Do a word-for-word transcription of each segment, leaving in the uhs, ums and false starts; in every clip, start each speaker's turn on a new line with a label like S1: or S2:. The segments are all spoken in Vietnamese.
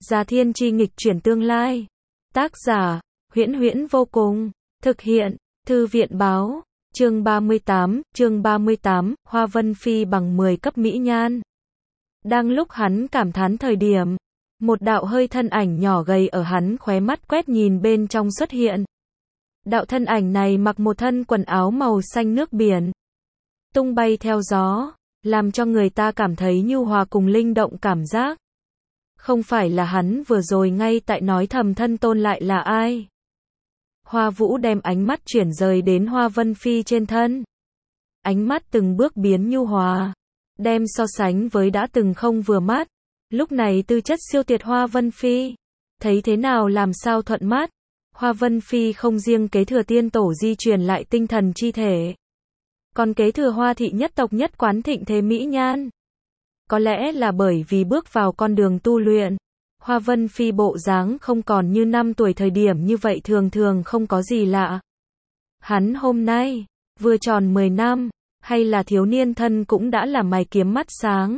S1: Già Thiên Chi nghịch chuyển tương lai. Tác giả, Huyễn Huyễn vô cùng. Thực hiện, Thư viện báo. Chương ba mươi tám, chương ba mươi tám, Hoa Vân Phi bằng mười cấp mỹ nhan. Đang lúc hắn cảm thán thời điểm, một đạo hơi thân ảnh nhỏ gầy ở hắn khóe mắt quét nhìn bên trong xuất hiện. Đạo thân ảnh này mặc một thân quần áo màu xanh nước biển, tung bay theo gió, làm cho người ta cảm thấy nhu hòa cùng linh động cảm giác. Không phải là hắn vừa rồi ngay tại nói thầm thân tôn lại là ai? Hoa Vũ đem ánh mắt chuyển rời đến Hoa Vân Phi trên thân. Ánh mắt từng bước biến nhu hòa, đem so sánh với đã từng không vừa mắt. Lúc này tư chất siêu tuyệt Hoa Vân Phi, thấy thế nào làm sao thuận mắt. Hoa Vân Phi không riêng kế thừa tiên tổ di truyền lại tinh thần chi thể, còn kế thừa Hoa thị nhất tộc nhất quán thịnh thế mỹ nhan. Có lẽ là bởi vì bước vào con đường tu luyện, Hoa Vân Phi bộ dáng không còn như năm tuổi thời điểm như vậy thường thường không có gì lạ. Hắn hôm nay, vừa tròn mười năm, hay là thiếu niên thân cũng đã là mày kiếm mắt sáng.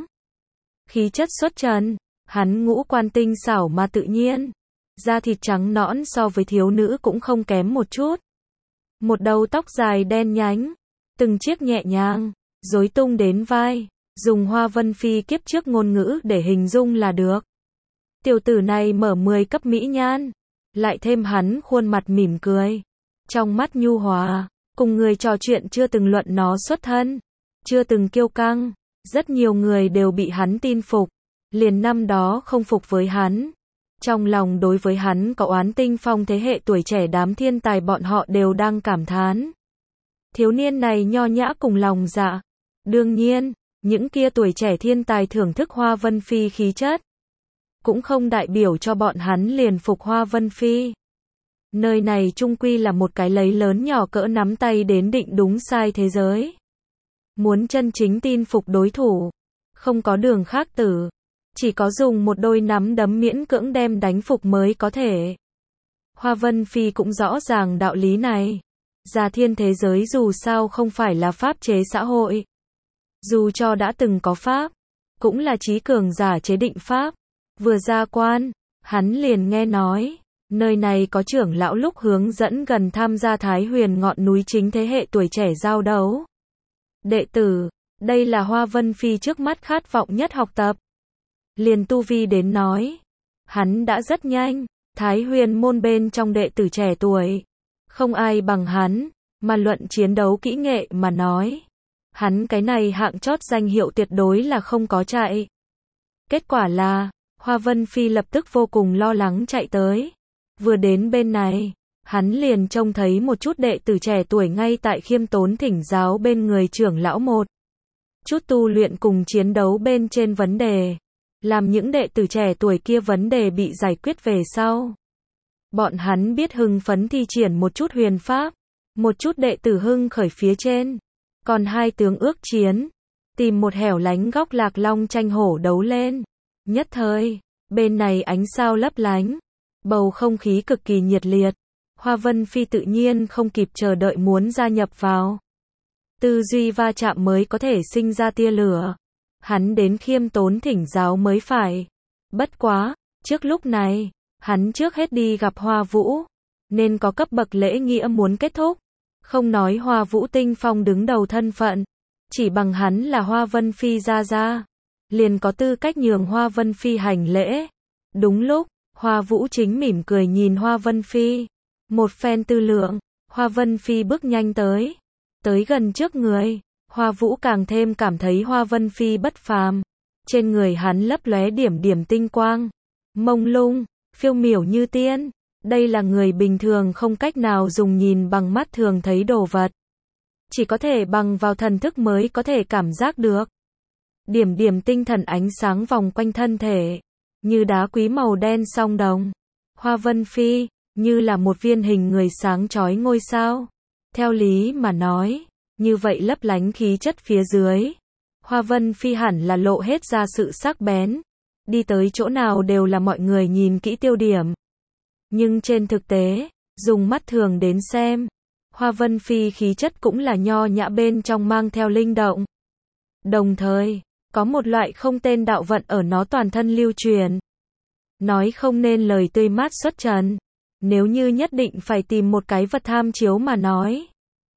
S1: Khí chất xuất trần, hắn ngũ quan tinh xảo mà tự nhiên. Da thịt trắng nõn so với thiếu nữ cũng không kém một chút. Một đầu tóc dài đen nhánh, từng chiếc nhẹ nhàng, rối tung đến vai. Dùng Hoa Vân Phi kiếp trước ngôn ngữ để hình dung là được. Tiểu tử này mở mười cấp mỹ nhan, lại thêm hắn khuôn mặt mỉm cười, trong mắt nhu hòa, cùng người trò chuyện chưa từng luận nó xuất thân, chưa từng kiêu căng, rất nhiều người đều bị hắn tin phục, liền năm đó không phục với hắn. Trong lòng đối với hắn có oán tinh phong thế hệ tuổi trẻ đám thiên tài bọn họ đều đang cảm thán. Thiếu niên này nho nhã cùng lòng dạ. Đương nhiên, những kia tuổi trẻ thiên tài thưởng thức Hoa Vân Phi khí chất, cũng không đại biểu cho bọn hắn liền phục Hoa Vân Phi. Nơi này chung quy là một cái lấy lớn nhỏ cỡ nắm tay đến định đúng sai thế giới. Muốn chân chính tin phục đối thủ, không có đường khác tử, chỉ có dùng một đôi nắm đấm miễn cưỡng đem đánh phục mới có thể. Hoa Vân Phi cũng rõ ràng đạo lý này. Già thiên thế giới dù sao không phải là pháp chế xã hội. Dù cho đã từng có pháp, cũng là trí cường giả chế định pháp. Vừa ra quan, hắn liền nghe nói, nơi này có trưởng lão lúc hướng dẫn gần tham gia Thái Huyền ngọn núi chính thế hệ tuổi trẻ giao đấu. Đệ tử, đây là Hoa Vân Phi trước mắt khát vọng nhất học tập. Liền tu vi đến nói, hắn đã rất nhanh, Thái Huyền môn bên trong đệ tử trẻ tuổi, không ai bằng hắn, mà luận chiến đấu kỹ nghệ mà nói. Hắn cái này hạng chót danh hiệu tuyệt đối là không có chạy. Kết quả là, Hoa Vân Phi lập tức vô cùng lo lắng chạy tới. Vừa đến bên này, hắn liền trông thấy một chút đệ tử trẻ tuổi ngay tại khiêm tốn thỉnh giáo bên người trưởng lão một. Chút tu luyện cùng chiến đấu bên trên vấn đề. Làm những đệ tử trẻ tuổi kia vấn đề bị giải quyết về sau. Bọn hắn biết hưng phấn thi triển một chút huyền pháp. Một chút đệ tử hưng khởi phía trên. Còn hai tướng ước chiến, tìm một hẻo lánh góc lạc long tranh hổ đấu lên. Nhất thời, bên này ánh sao lấp lánh, bầu không khí cực kỳ nhiệt liệt. Hoa Vân Phi tự nhiên không kịp chờ đợi muốn gia nhập vào. Tư duy va chạm mới có thể sinh ra tia lửa. Hắn đến khiêm tốn thỉnh giáo mới phải. Bất quá, trước lúc này, hắn trước hết đi gặp Hoa Vũ, nên có cấp bậc lễ nghĩa muốn kết thúc. Không nói Hoa Vũ tinh phong đứng đầu thân phận, chỉ bằng hắn là Hoa Vân Phi gia gia, liền có tư cách nhường Hoa Vân Phi hành lễ. Đúng lúc, Hoa Vũ chính mỉm cười nhìn Hoa Vân Phi. Một phen tư lượng, Hoa Vân Phi bước nhanh tới. Tới gần trước người, Hoa Vũ càng thêm cảm thấy Hoa Vân Phi bất phàm. Trên người hắn lấp lóe điểm điểm tinh quang, mông lung, phiêu miểu như tiên. Đây là người bình thường không cách nào dùng nhìn bằng mắt thường thấy đồ vật. Chỉ có thể bằng vào thần thức mới có thể cảm giác được. Điểm điểm tinh thần ánh sáng vòng quanh thân thể, như đá quý màu đen song đồng. Hoa Vân Phi, như là một viên hình người sáng chói ngôi sao. Theo lý mà nói, như vậy lấp lánh khí chất phía dưới. Hoa Vân Phi hẳn là lộ hết ra sự sắc bén. Đi tới chỗ nào đều là mọi người nhìn kỹ tiêu điểm. Nhưng trên thực tế, dùng mắt thường đến xem, Hoa Vân Phi khí chất cũng là nho nhã bên trong mang theo linh động. Đồng thời, có một loại không tên đạo vận ở nó toàn thân lưu truyền. nói không nên lời tươi mát xuất trần. Nếu như nhất định phải tìm một cái vật tham chiếu mà nói.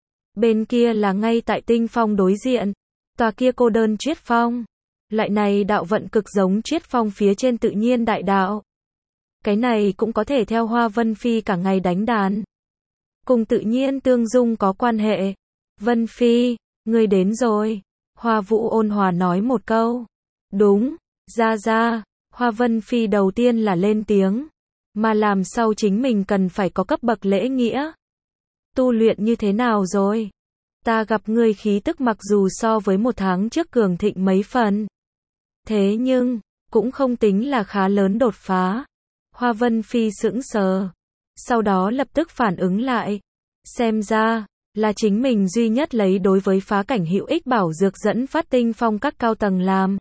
S1: Bên kia là ngay tại tinh phong đối diện, tòa kia cô đơn triết phong. Loại này đạo vận cực giống triết phong phía trên tự nhiên đại đạo. Cái này cũng có thể theo Hoa Vân Phi cả ngày đánh đàn. Cùng tự nhiên tương dung có quan hệ. Vân Phi, ngươi đến rồi. Hoa Vũ ôn hòa nói một câu. Đúng, ra ra. Hoa Vân Phi đầu tiên là lên tiếng. Mà làm sao chính mình cần phải có cấp bậc lễ nghĩa. Tu luyện như thế nào rồi? Ta gặp ngươi khí tức mặc dù so với một tháng trước cường thịnh mấy phần. Thế nhưng, cũng không tính là khá lớn đột phá. Hoa Vân Phi sững sờ. Sau đó lập tức phản ứng lại. Xem ra, là chính mình duy nhất lấy đối với phá cảnh hữu ích bảo dược dẫn phát tinh phong các cao tầng làm.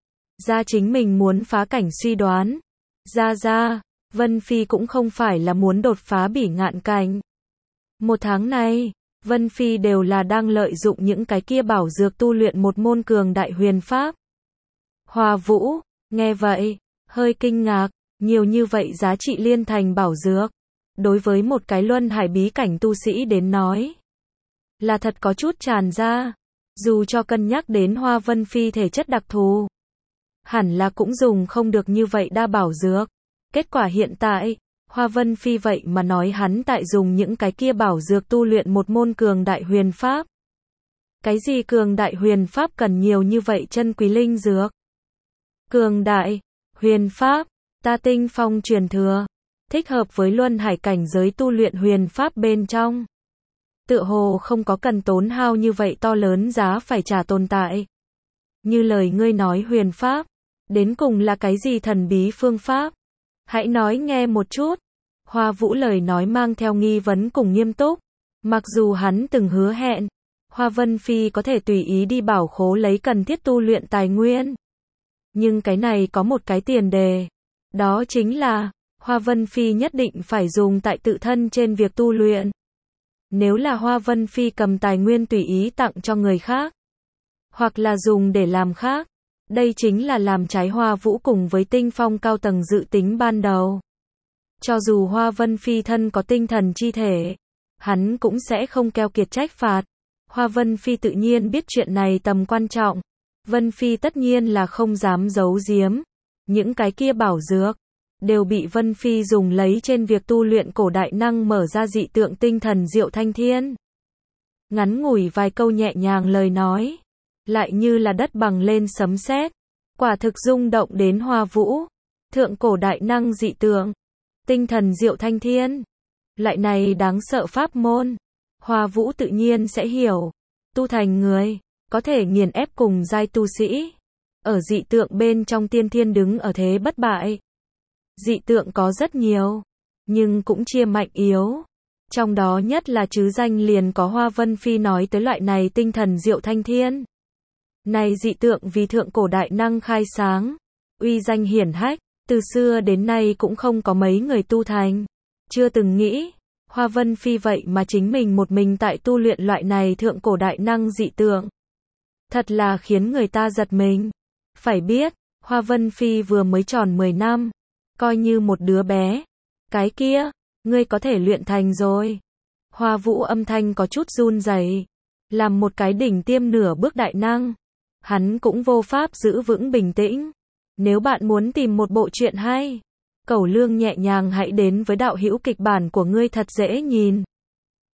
S1: Ra chính mình muốn phá cảnh suy đoán. Ra ra, Vân Phi cũng không phải là muốn đột phá bỉ ngạn cảnh. Một tháng này, Vân Phi đều là đang lợi dụng những cái kia bảo dược tu luyện một môn cường đại huyền pháp. Hoa Vũ, nghe vậy, hơi kinh ngạc, nhiều như vậy giá trị liên thành bảo dược. Đối với một cái luân hải bí cảnh tu sĩ đến nói, là thật có chút tràn ra. Dù cho cân nhắc đến Hoa Vân Phi thể chất đặc thù, hẳn là cũng dùng không được như vậy đa bảo dược. Kết quả hiện tại, Hoa Vân Phi vậy mà nói hắn tại dùng những cái kia bảo dược tu luyện một môn cường đại huyền pháp. Cái gì cường đại huyền pháp cần nhiều như vậy chân quý linh dược? Cường đại huyền pháp, ta tinh phong truyền thừa, thích hợp với luân hải cảnh giới tu luyện huyền pháp bên trong. Tựa hồ không có cần tốn hao như vậy to lớn giá phải trả tồn tại. Như lời ngươi nói huyền pháp, đến cùng là cái gì thần bí phương pháp? Hãy nói nghe một chút. Hoa Vũ lời nói mang theo nghi vấn cùng nghiêm túc. Mặc dù hắn từng hứa hẹn, Hoa Vân Phi có thể tùy ý đi bảo khố lấy cần thiết tu luyện tài nguyên. Nhưng cái này có một cái tiền đề. Đó chính là, Hoa Vân Phi nhất định phải dùng tại tự thân trên việc tu luyện. Nếu là Hoa Vân Phi cầm tài nguyên tùy ý tặng cho người khác, hoặc là dùng để làm khác, đây chính là làm trái Hoa Vũ cùng với tinh phong cao tầng dự tính ban đầu. Cho dù Hoa Vân Phi thân có tinh thần chi thể, hắn cũng sẽ không keo kiệt trách phạt. Hoa Vân Phi tự nhiên biết chuyện này tầm quan trọng. Vân Phi tất nhiên là không dám giấu giếm. Những cái kia bảo dược, đều bị Vân Phi dùng lấy trên việc tu luyện cổ đại năng mở ra dị tượng tinh thần diệu thanh thiên. Ngắn ngủi vài câu nhẹ nhàng lời nói, lại như là đất bằng lên sấm sét, quả thực rung động đến Hoa Vũ. Thượng cổ đại năng dị tượng, tinh thần diệu thanh thiên, lại này đáng sợ pháp môn, Hoa Vũ tự nhiên sẽ hiểu. Tu thành người, có thể nghiền ép cùng giai tu sĩ. Ở dị tượng bên trong tiên thiên đứng ở thế bất bại. Dị tượng có rất nhiều, nhưng cũng chia mạnh yếu. Trong đó nhất là chứ danh liền có Hoa Vân Phi nói tới loại này tinh thần diệu thanh thiên. Này dị tượng vì thượng cổ đại năng khai sáng, uy danh hiển hách, từ xưa đến nay cũng không có mấy người tu thành. Chưa từng nghĩ, Hoa Vân Phi vậy mà chính mình một mình tại tu luyện loại này thượng cổ đại năng dị tượng. Thật là khiến người ta giật mình. Phải biết, Hoa Vân Phi vừa mới tròn mười năm, coi như một đứa bé. Cái kia, ngươi có thể luyện thành rồi. Hoa Vũ âm thanh có chút run rẩy, làm một cái đỉnh tiêm nửa bước đại năng, hắn cũng vô pháp giữ vững bình tĩnh. Nếu bạn muốn tìm một bộ truyện hay, Cẩu Lương nhẹ nhàng hãy đến với đạo hữu kịch bản của ngươi thật dễ nhìn.